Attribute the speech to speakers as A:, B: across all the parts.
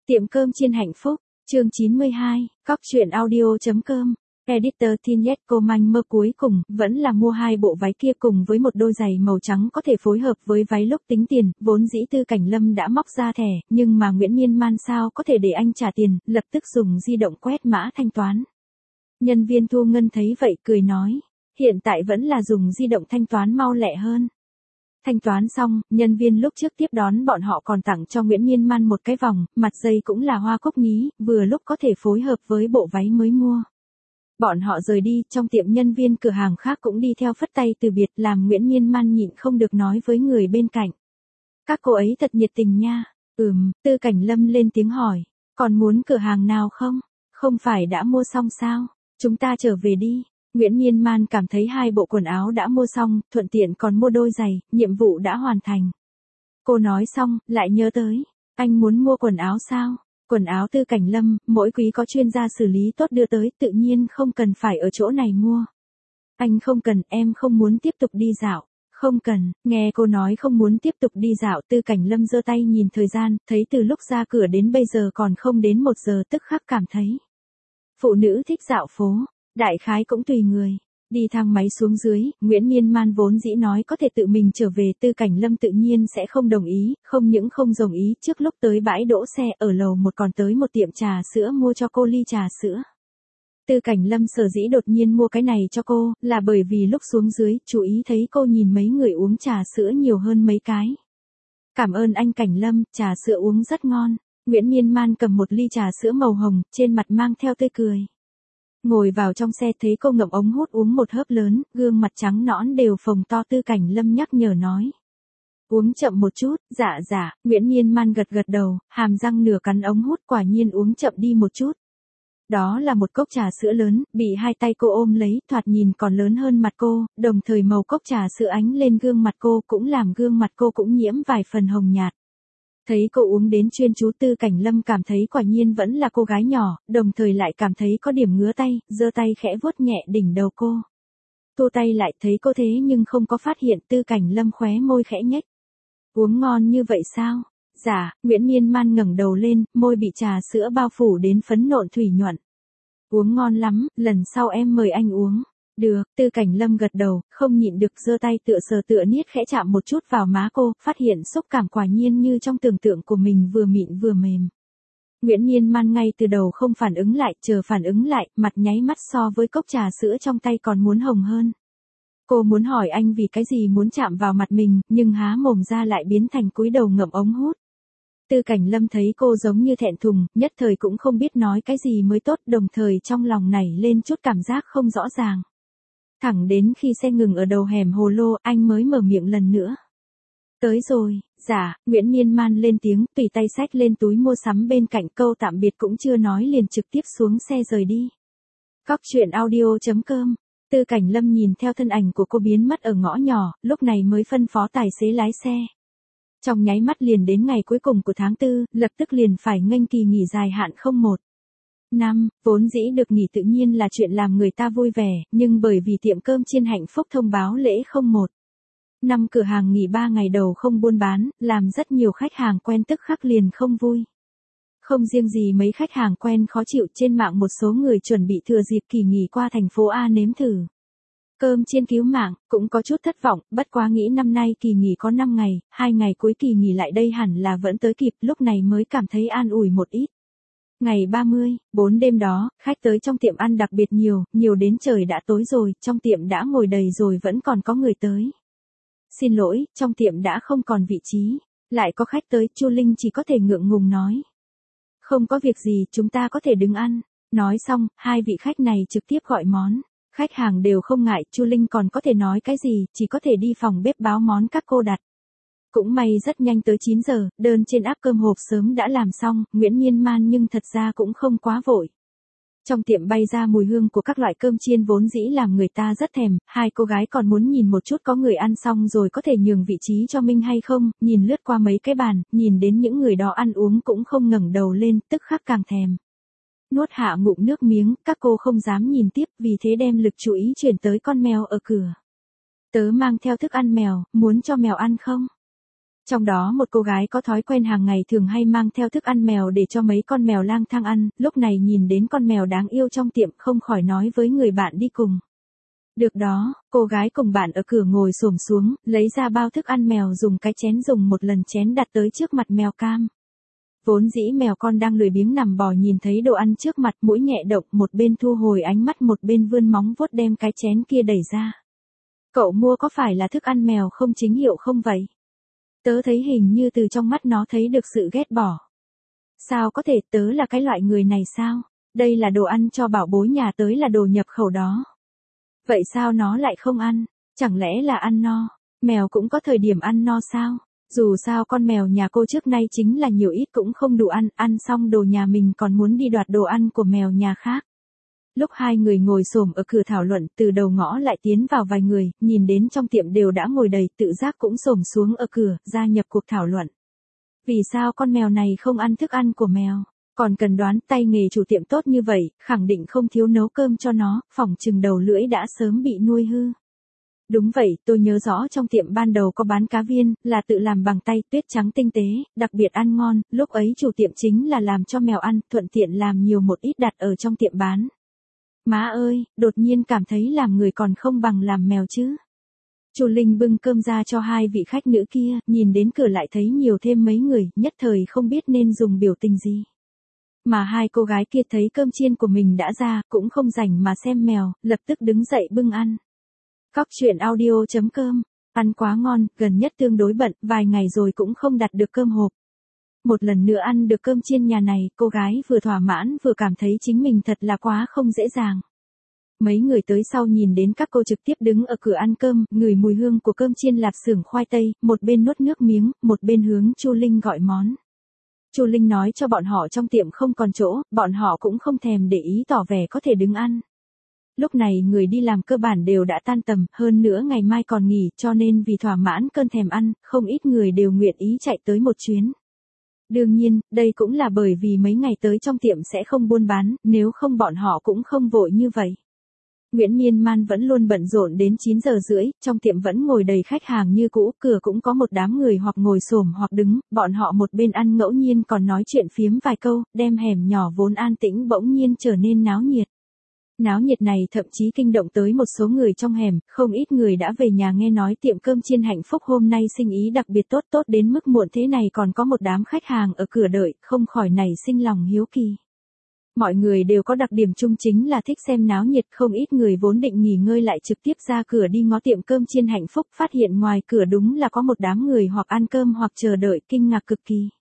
A: Tiệm cơm chiên hạnh phúc, chương 92, cóc truyện audio.com. Editor Tinhet cô manh mơ cuối cùng, vẫn là mua hai bộ váy kia cùng với một đôi giày màu trắng có thể phối hợp với váy lúc tính tiền, vốn dĩ Tư Cảnh Lâm đã móc ra thẻ, nhưng mà Nguyễn Miên Man sao có thể để anh trả tiền, lập tức dùng di động quét mã thanh toán. Nhân viên thu ngân thấy vậy cười nói, hiện tại vẫn là dùng di động thanh toán mau lẹ hơn. Thanh toán xong, nhân viên lúc trước tiếp đón bọn họ còn tặng cho Nguyễn Miên Man một cái vòng, mặt dây cũng là hoa cúc nhí, vừa lúc có thể phối hợp với bộ váy mới mua. Bọn họ rời đi, trong tiệm nhân viên cửa hàng khác cũng đi theo phất tay từ biệt, làm Nguyễn Miên Man nhịn không được nói với người bên cạnh. Các cô ấy thật nhiệt tình nha. Tư Cảnh Lâm lên tiếng hỏi, còn muốn cửa hàng nào không? Không phải đã mua xong sao? Chúng ta trở về đi. Nguyễn Miên Man cảm thấy hai bộ quần áo đã mua xong, thuận tiện còn mua đôi giày, nhiệm vụ đã hoàn thành. Cô nói xong, lại nhớ tới, anh muốn mua quần áo sao? Quần áo Tư Cảnh Lâm, mỗi quý có chuyên gia xử lý tốt đưa tới, tự nhiên không cần phải ở chỗ này mua. Anh không cần, em không muốn tiếp tục đi dạo. Không cần, nghe cô nói không muốn tiếp tục đi dạo, Tư Cảnh Lâm giơ tay nhìn thời gian, thấy từ lúc ra cửa đến bây giờ còn không đến 1 giờ, tức khắc cảm thấy. Phụ nữ thích dạo phố, đại khái cũng tùy người. Đi thang máy xuống dưới, Nguyễn Miên Man vốn dĩ nói có thể tự mình trở về, Tư Cảnh Lâm tự nhiên sẽ không đồng ý, không những không đồng ý, trước lúc tới bãi đỗ xe ở lầu 1 còn tới một tiệm trà sữa mua cho cô ly trà sữa. Tư Cảnh Lâm sở dĩ đột nhiên mua cái này cho cô, là bởi vì lúc xuống dưới, chú ý thấy cô nhìn mấy người uống trà sữa nhiều hơn mấy cái. Cảm ơn anh Cảnh Lâm, trà sữa uống rất ngon. Nguyễn Miên Man cầm một ly trà sữa màu hồng, trên mặt mang theo tươi cười. Ngồi vào trong xe thấy cô ngậm ống hút uống một hớp lớn, gương mặt trắng nõn đều phồng to, Tư Cảnh Lâm nhắc nhở nói. Uống chậm một chút, dạ, Nguyễn Miên Man gật gật đầu, hàm răng nửa cắn ống hút, quả nhiên uống chậm đi một chút. Đó là một cốc trà sữa lớn, bị hai tay cô ôm lấy, thoạt nhìn còn lớn hơn mặt cô, đồng thời màu cốc trà sữa ánh lên gương mặt cô cũng làm gương mặt cô cũng nhiễm vài phần hồng nhạt. Thấy cô uống đến chuyên chú, Tư Cảnh Lâm cảm thấy quả nhiên vẫn là cô gái nhỏ, đồng thời lại cảm thấy có điểm ngứa tay, giơ tay khẽ vuốt nhẹ đỉnh đầu cô. Thu tay lại thấy cô thế nhưng không có phát hiện, Tư Cảnh Lâm khóe môi khẽ nhếch. Uống ngon như vậy sao? Dạ, Nguyễn Miên Man ngẩng đầu lên, môi bị trà sữa bao phủ đến phấn nộn thủy nhuận. Uống ngon lắm, lần sau em mời anh uống. Được, Tư Cảnh Lâm gật đầu, không nhịn được giơ tay tựa sờ tựa niết khẽ chạm một chút vào má cô, phát hiện xúc cảm quả nhiên như trong tưởng tượng của mình, vừa mịn vừa mềm. Nguyễn Miên Man ngay từ đầu không phản ứng lại, chờ phản ứng lại, mặt nháy mắt so với cốc trà sữa trong tay còn muốn hồng hơn. Cô muốn hỏi anh vì cái gì muốn chạm vào mặt mình, nhưng há mồm ra lại biến thành cúi đầu ngậm ống hút. Tư Cảnh Lâm thấy cô giống như thẹn thùng, nhất thời cũng không biết nói cái gì mới tốt, đồng thời trong lòng nảy lên chút cảm giác không rõ ràng. Thẳng đến khi xe ngừng ở đầu hẻm Hồ Lô, anh mới mở miệng lần nữa. Tới rồi, dạ, Nguyễn Miên Man lên tiếng, tùy tay xách lên túi mua sắm bên cạnh, câu tạm biệt cũng chưa nói liền trực tiếp xuống xe rời đi. Cóc truyện audio.com. Tư Cảnh Lâm nhìn theo thân ảnh của cô biến mất ở ngõ nhỏ, lúc này mới phân phó tài xế lái xe. Trong nháy mắt liền đến ngày cuối cùng của tháng 4, lập tức liền phải nghênh kỳ nghỉ dài hạn 01. Năm, vốn dĩ được nghỉ tự nhiên là chuyện làm người ta vui vẻ, nhưng bởi vì tiệm cơm chiên hạnh phúc thông báo lễ 01. Năm cửa hàng nghỉ 3 ngày đầu không buôn bán, làm rất nhiều khách hàng quen tức khắc liền không vui. Không riêng gì mấy khách hàng quen khó chịu, trên mạng một số người chuẩn bị thừa dịp kỳ nghỉ qua thành phố A nếm thử cơm chiên cứu mạng, cũng có chút thất vọng, bất quá nghĩ năm nay kỳ nghỉ có 5 ngày, 2 ngày cuối kỳ nghỉ lại đây hẳn là vẫn tới kịp, lúc này mới cảm thấy an ủi một ít. Ngày 30, 4 đêm đó, khách tới trong tiệm ăn đặc biệt nhiều đến trời đã tối rồi, trong tiệm đã ngồi đầy rồi vẫn còn có người tới. Xin lỗi, trong tiệm đã không còn vị trí, lại có khách tới, Chu Linh chỉ có thể ngượng ngùng nói. Không có việc gì, chúng ta có thể đứng ăn. Nói xong, hai vị khách này trực tiếp gọi món. Khách hàng đều không ngại, Chu Linh còn có thể nói cái gì, chỉ có thể đi phòng bếp báo món các cô đặt. Cũng may rất nhanh tới 9 giờ, đơn trên app cơm hộp sớm đã làm xong, Nguyễn Miên Man nhưng thật ra cũng không quá vội. Trong tiệm bay ra mùi hương của các loại cơm chiên vốn dĩ làm người ta rất thèm, hai cô gái còn muốn nhìn một chút có người ăn xong rồi có thể nhường vị trí cho mình hay không, nhìn lướt qua mấy cái bàn, nhìn đến những người đó ăn uống cũng không ngẩng đầu lên, tức khắc càng thèm. Nuốt hạ ngụm nước miếng, các cô không dám nhìn tiếp, vì thế đem lực chú ý chuyển tới con mèo ở cửa. Tớ mang theo thức ăn mèo, muốn cho mèo ăn không? Trong đó một cô gái có thói quen hàng ngày thường hay mang theo thức ăn mèo để cho mấy con mèo lang thang ăn, lúc này nhìn đến con mèo đáng yêu trong tiệm không khỏi nói với người bạn đi cùng. Được đó, cô gái cùng bạn ở cửa ngồi xổm xuống, lấy ra bao thức ăn mèo dùng cái chén dùng một lần chén đặt tới trước mặt mèo cam. Vốn dĩ mèo con đang lười biếng nằm bò nhìn thấy đồ ăn trước mặt mũi nhẹ động một bên thu hồi ánh mắt một bên vươn móng vuốt đem cái chén kia đẩy ra. Cậu mua có phải là thức ăn mèo không chính hiệu không vậy? Tớ thấy hình như từ trong mắt nó thấy được sự ghét bỏ. Sao có thể tớ là cái loại người này sao? Đây là đồ ăn cho bảo bối nhà tới là đồ nhập khẩu đó. Vậy sao nó lại không ăn? Chẳng lẽ là ăn no? Mèo cũng có thời điểm ăn no sao? Dù sao con mèo nhà cô trước nay chính là nhiều ít cũng không đủ ăn xong đồ nhà mình còn muốn đi đoạt đồ ăn của mèo nhà khác. Lúc hai người ngồi xổm ở cửa thảo luận, từ đầu ngõ lại tiến vào vài người, nhìn đến trong tiệm đều đã ngồi đầy, tự giác cũng xổm xuống ở cửa, gia nhập cuộc thảo luận. Vì sao con mèo này không ăn thức ăn của mèo? Còn cần đoán, tay nghề chủ tiệm tốt như vậy, khẳng định không thiếu nấu cơm cho nó, phỏng chừng đầu lưỡi đã sớm bị nuôi hư. Đúng vậy, tôi nhớ rõ trong tiệm ban đầu có bán cá viên, là tự làm bằng tay, tuyết trắng tinh tế, đặc biệt ăn ngon, lúc ấy chủ tiệm chính là làm cho mèo ăn, thuận tiện làm nhiều một ít đặt ở trong tiệm bán. Má ơi, đột nhiên cảm thấy làm người còn không bằng làm mèo chứ. Chu Linh bưng cơm ra cho hai vị khách nữ kia, nhìn đến cửa lại thấy nhiều thêm mấy người, nhất thời không biết nên dùng biểu tình gì. Mà hai cô gái kia thấy cơm chiên của mình đã ra, cũng không rảnh mà xem mèo, lập tức đứng dậy bưng ăn. Cóc truyện audio.com, ăn quá ngon, gần nhất tương đối bận, vài ngày rồi cũng không đặt được cơm hộp. Một lần nữa ăn được cơm chiên nhà này, cô gái vừa thỏa mãn vừa cảm thấy chính mình thật là quá không dễ dàng. Mấy người tới sau nhìn đến các cô trực tiếp đứng ở cửa ăn cơm, ngửi mùi hương của cơm chiên lạp xưởng khoai tây, một bên nuốt nước miếng, một bên hướng Chu Linh gọi món. Chu Linh nói cho bọn họ trong tiệm không còn chỗ, bọn họ cũng không thèm để ý tỏ vẻ có thể đứng ăn. Lúc này người đi làm cơ bản đều đã tan tầm, hơn nữa ngày mai còn nghỉ, cho nên vì thỏa mãn cơn thèm ăn, không ít người đều nguyện ý chạy tới một chuyến. Đương nhiên, đây cũng là bởi vì mấy ngày tới trong tiệm sẽ không buôn bán, nếu không bọn họ cũng không vội như vậy. Nguyễn Miên Man vẫn luôn bận rộn đến 9 giờ rưỡi, trong tiệm vẫn ngồi đầy khách hàng như cũ, cửa cũng có một đám người hoặc ngồi xổm hoặc đứng, bọn họ một bên ăn ngẫu nhiên còn nói chuyện phiếm vài câu, đem hẻm nhỏ vốn an tĩnh bỗng nhiên trở nên náo nhiệt. Náo nhiệt này thậm chí kinh động tới một số người trong hẻm, không ít người đã về nhà nghe nói tiệm cơm chiên Hạnh Phúc hôm nay sinh ý đặc biệt tốt đến mức muộn thế này còn có một đám khách hàng ở cửa đợi, không khỏi nảy sinh lòng hiếu kỳ. Mọi người đều có đặc điểm chung chính là thích xem náo nhiệt, không ít người vốn định nghỉ ngơi lại trực tiếp ra cửa đi ngó tiệm cơm chiên Hạnh Phúc, phát hiện ngoài cửa đúng là có một đám người hoặc ăn cơm hoặc chờ đợi, kinh ngạc cực kỳ.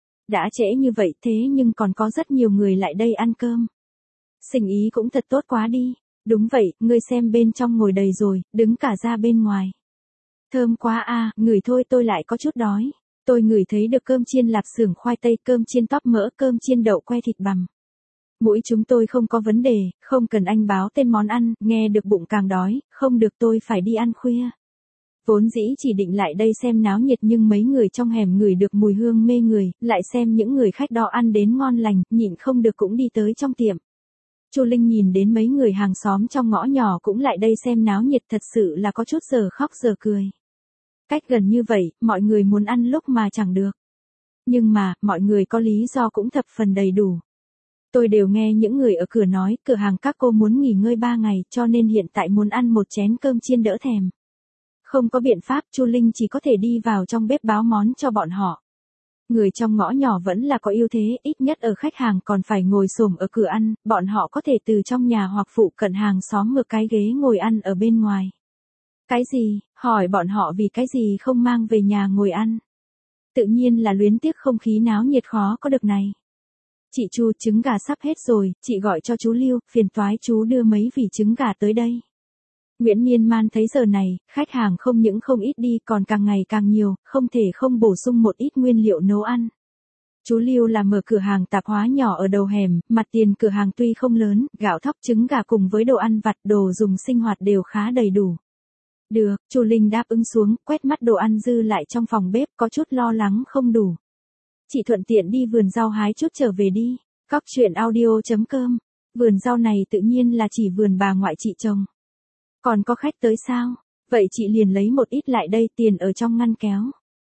A: Đã trễ như vậy thế nhưng còn có rất nhiều người lại đây ăn cơm. Sinh ý cũng thật tốt quá đi. Đúng vậy, ngươi xem bên trong ngồi đầy rồi, đứng cả ra bên ngoài. Thơm quá a, ngửi thôi tôi lại có chút đói. Tôi ngửi thấy được cơm chiên lạp xưởng khoai tây, cơm chiên tóp mỡ, cơm chiên đậu que thịt bằm. Mũi chúng tôi không có vấn đề, không cần anh báo tên món ăn, nghe được bụng càng đói, không được tôi phải đi ăn khuya. Vốn dĩ chỉ định lại đây xem náo nhiệt nhưng mấy người trong hẻm ngửi được mùi hương mê người, lại xem những người khách đó ăn đến ngon lành, nhịn không được cũng đi tới trong tiệm. Chu Linh nhìn đến mấy người hàng xóm trong ngõ nhỏ cũng lại đây xem náo nhiệt, thật sự là có chút giờ khóc giờ cười. Cách gần như vậy, mọi người muốn ăn lúc mà chẳng được. Nhưng mà, mọi người có lý do cũng thập phần đầy đủ. Tôi đều nghe những người ở cửa nói, cửa hàng các cô muốn nghỉ ngơi 3 ngày, cho nên hiện tại muốn ăn một chén cơm chiên đỡ thèm. Không có biện pháp, Chu Linh chỉ có thể đi vào trong bếp báo món cho bọn họ. Người trong ngõ nhỏ vẫn là có ưu thế, ít nhất ở khách hàng còn phải ngồi xổm ở cửa ăn, bọn họ có thể từ trong nhà hoặc phụ cận hàng xóm một cái ghế ngồi ăn ở bên ngoài. Cái gì? Hỏi bọn họ vì cái gì không mang về nhà ngồi ăn. Tự nhiên là luyến tiếc không khí náo nhiệt khó có được này. Chị Chu, trứng gà sắp hết rồi, chị gọi cho chú Lưu, phiền toái chú đưa mấy vỉ trứng gà tới đây. Nguyễn Miên Man thấy giờ này, khách hàng không những không ít đi còn càng ngày càng nhiều, không thể không bổ sung một ít nguyên liệu nấu ăn. Chú Lưu là mở cửa hàng tạp hóa nhỏ ở đầu hẻm, mặt tiền cửa hàng tuy không lớn, gạo thóc trứng gà cùng với đồ ăn vặt đồ dùng sinh hoạt đều khá đầy đủ. Được, Chu Linh đáp ứng xuống, quét mắt đồ ăn dư lại trong phòng bếp, có chút lo lắng không đủ. Chị thuận tiện đi vườn rau hái chút trở về đi. Cóc truyện audio.com. Vườn rau này tự nhiên là chỉ vườn bà ngoại chị trồng. Còn có khách tới sao? Vậy chị liền lấy một ít lại đây, tiền ở trong ngăn kéo.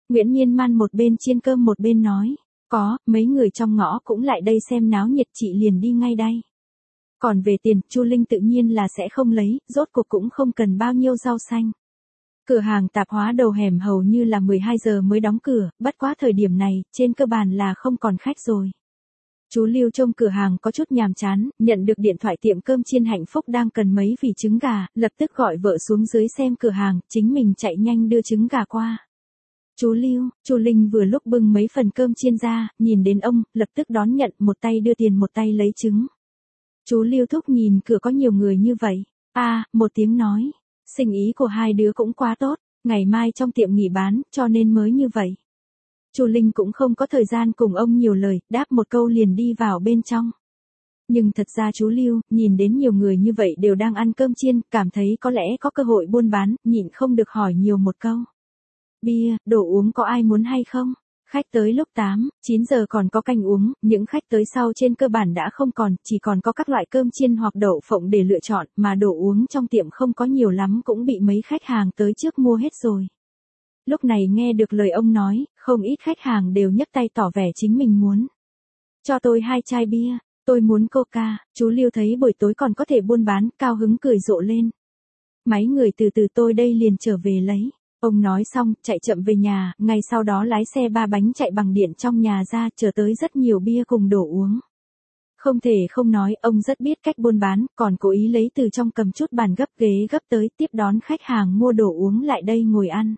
A: Nguyễn Miên Man một bên chiên cơm một bên nói, có, mấy người trong ngõ cũng lại đây xem náo nhiệt, chị liền đi ngay đây. Còn về tiền, Chu Linh tự nhiên là sẽ không lấy, rốt cuộc cũng không cần bao nhiêu rau xanh. Cửa hàng tạp hóa đầu hẻm hầu như là 12 giờ mới đóng cửa, bất quá thời điểm này, trên cơ bản là không còn khách rồi. Chú Lưu trông cửa hàng có chút nhàm chán, nhận được điện thoại tiệm cơm chiên Hạnh Phúc đang cần mấy vỉ trứng gà, lập tức gọi vợ xuống dưới xem cửa hàng, chính mình chạy nhanh đưa trứng gà qua. Chú Lưu, Chu Linh vừa lúc bưng mấy phần cơm chiên ra, nhìn đến ông, lập tức đón nhận, một tay đưa tiền một tay lấy trứng. Chú Lưu thúc nhìn cửa có nhiều người như vậy. Một tiếng nói, sinh ý của hai đứa cũng quá tốt, ngày mai trong tiệm nghỉ bán, cho nên mới như vậy. Chu Linh cũng không có thời gian cùng ông nhiều lời, đáp một câu liền đi vào bên trong. Nhưng thật ra chú Lưu, nhìn đến nhiều người như vậy đều đang ăn cơm chiên, cảm thấy có lẽ có cơ hội buôn bán, nhịn không được hỏi nhiều một câu. Bia, đồ uống có ai muốn hay không? Khách tới lúc 8, 9 giờ còn có canh uống, những khách tới sau trên cơ bản đã không còn, chỉ còn có các loại cơm chiên hoặc đậu phộng để lựa chọn, mà đồ uống trong tiệm không có nhiều lắm cũng bị mấy khách hàng tới trước mua hết rồi. Lúc này nghe được lời ông nói, không ít khách hàng đều nhấc tay tỏ vẻ chính mình muốn. Cho tôi 2 chai bia, tôi muốn coca. Chú Lưu thấy buổi tối còn có thể buôn bán, cao hứng cười rộ lên. Mấy người từ từ, tôi đây liền trở về lấy. Ông nói xong, chạy chậm về nhà, ngay sau đó lái xe 3 bánh chạy bằng điện trong nhà ra, chờ tới rất nhiều bia cùng đồ uống. Không thể không nói, ông rất biết cách buôn bán, còn cố ý lấy từ trong cầm chút bàn gấp ghế gấp tới, tiếp đón khách hàng mua đồ uống lại đây ngồi ăn.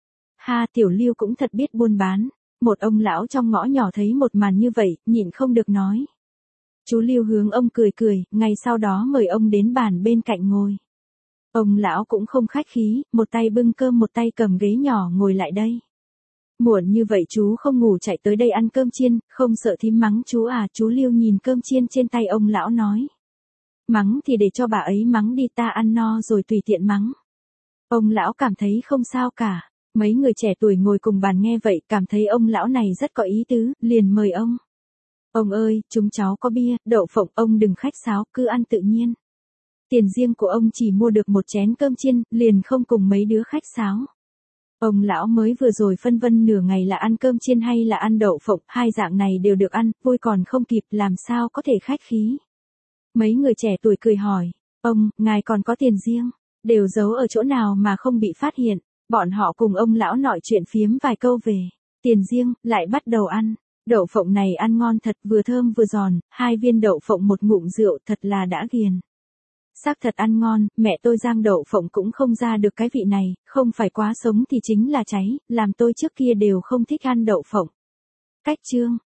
A: Tiểu Lưu cũng thật biết buôn bán. Một ông lão trong ngõ nhỏ thấy một màn như vậy, nhịn không được nói. Chú Lưu hướng ông cười cười, ngay sau đó mời ông đến bàn bên cạnh ngồi. Ông lão cũng không khách khí, một tay bưng cơm một tay cầm ghế nhỏ ngồi lại đây. Muộn như vậy chú không ngủ chạy tới đây ăn cơm chiên, không sợ thím mắng chú à? Chú Lưu nhìn cơm chiên trên tay ông lão nói. Mắng thì để cho bà ấy mắng đi, ta ăn no rồi tùy tiện mắng. Ông lão cảm thấy không sao cả. Mấy người trẻ tuổi ngồi cùng bàn nghe vậy, cảm thấy ông lão này rất có ý tứ, liền mời ông. Ông ơi, chúng cháu có bia, đậu phộng, ông đừng khách sáo, cứ ăn tự nhiên. Tiền riêng của ông chỉ mua được một chén cơm chiên, liền không cùng mấy đứa khách sáo. Ông lão mới vừa rồi phân vân nửa ngày là ăn cơm chiên hay là ăn đậu phộng, hai dạng này đều được ăn, vui còn không kịp, làm sao có thể khách khí. Mấy người trẻ tuổi cười hỏi, ông, ngài còn có tiền riêng, đều giấu ở chỗ nào mà không bị phát hiện. Bọn họ cùng ông lão nói chuyện phiếm vài câu về tiền riêng, lại bắt đầu ăn. Đậu phộng này ăn ngon thật, vừa thơm vừa giòn, 2 viên đậu phộng một ngụm rượu, thật là đã ghiền. Xác thật ăn ngon, mẹ tôi rang đậu phộng cũng không ra được cái vị này, không phải quá sống thì chính là cháy, làm tôi trước kia đều không thích ăn đậu phộng. Cách chương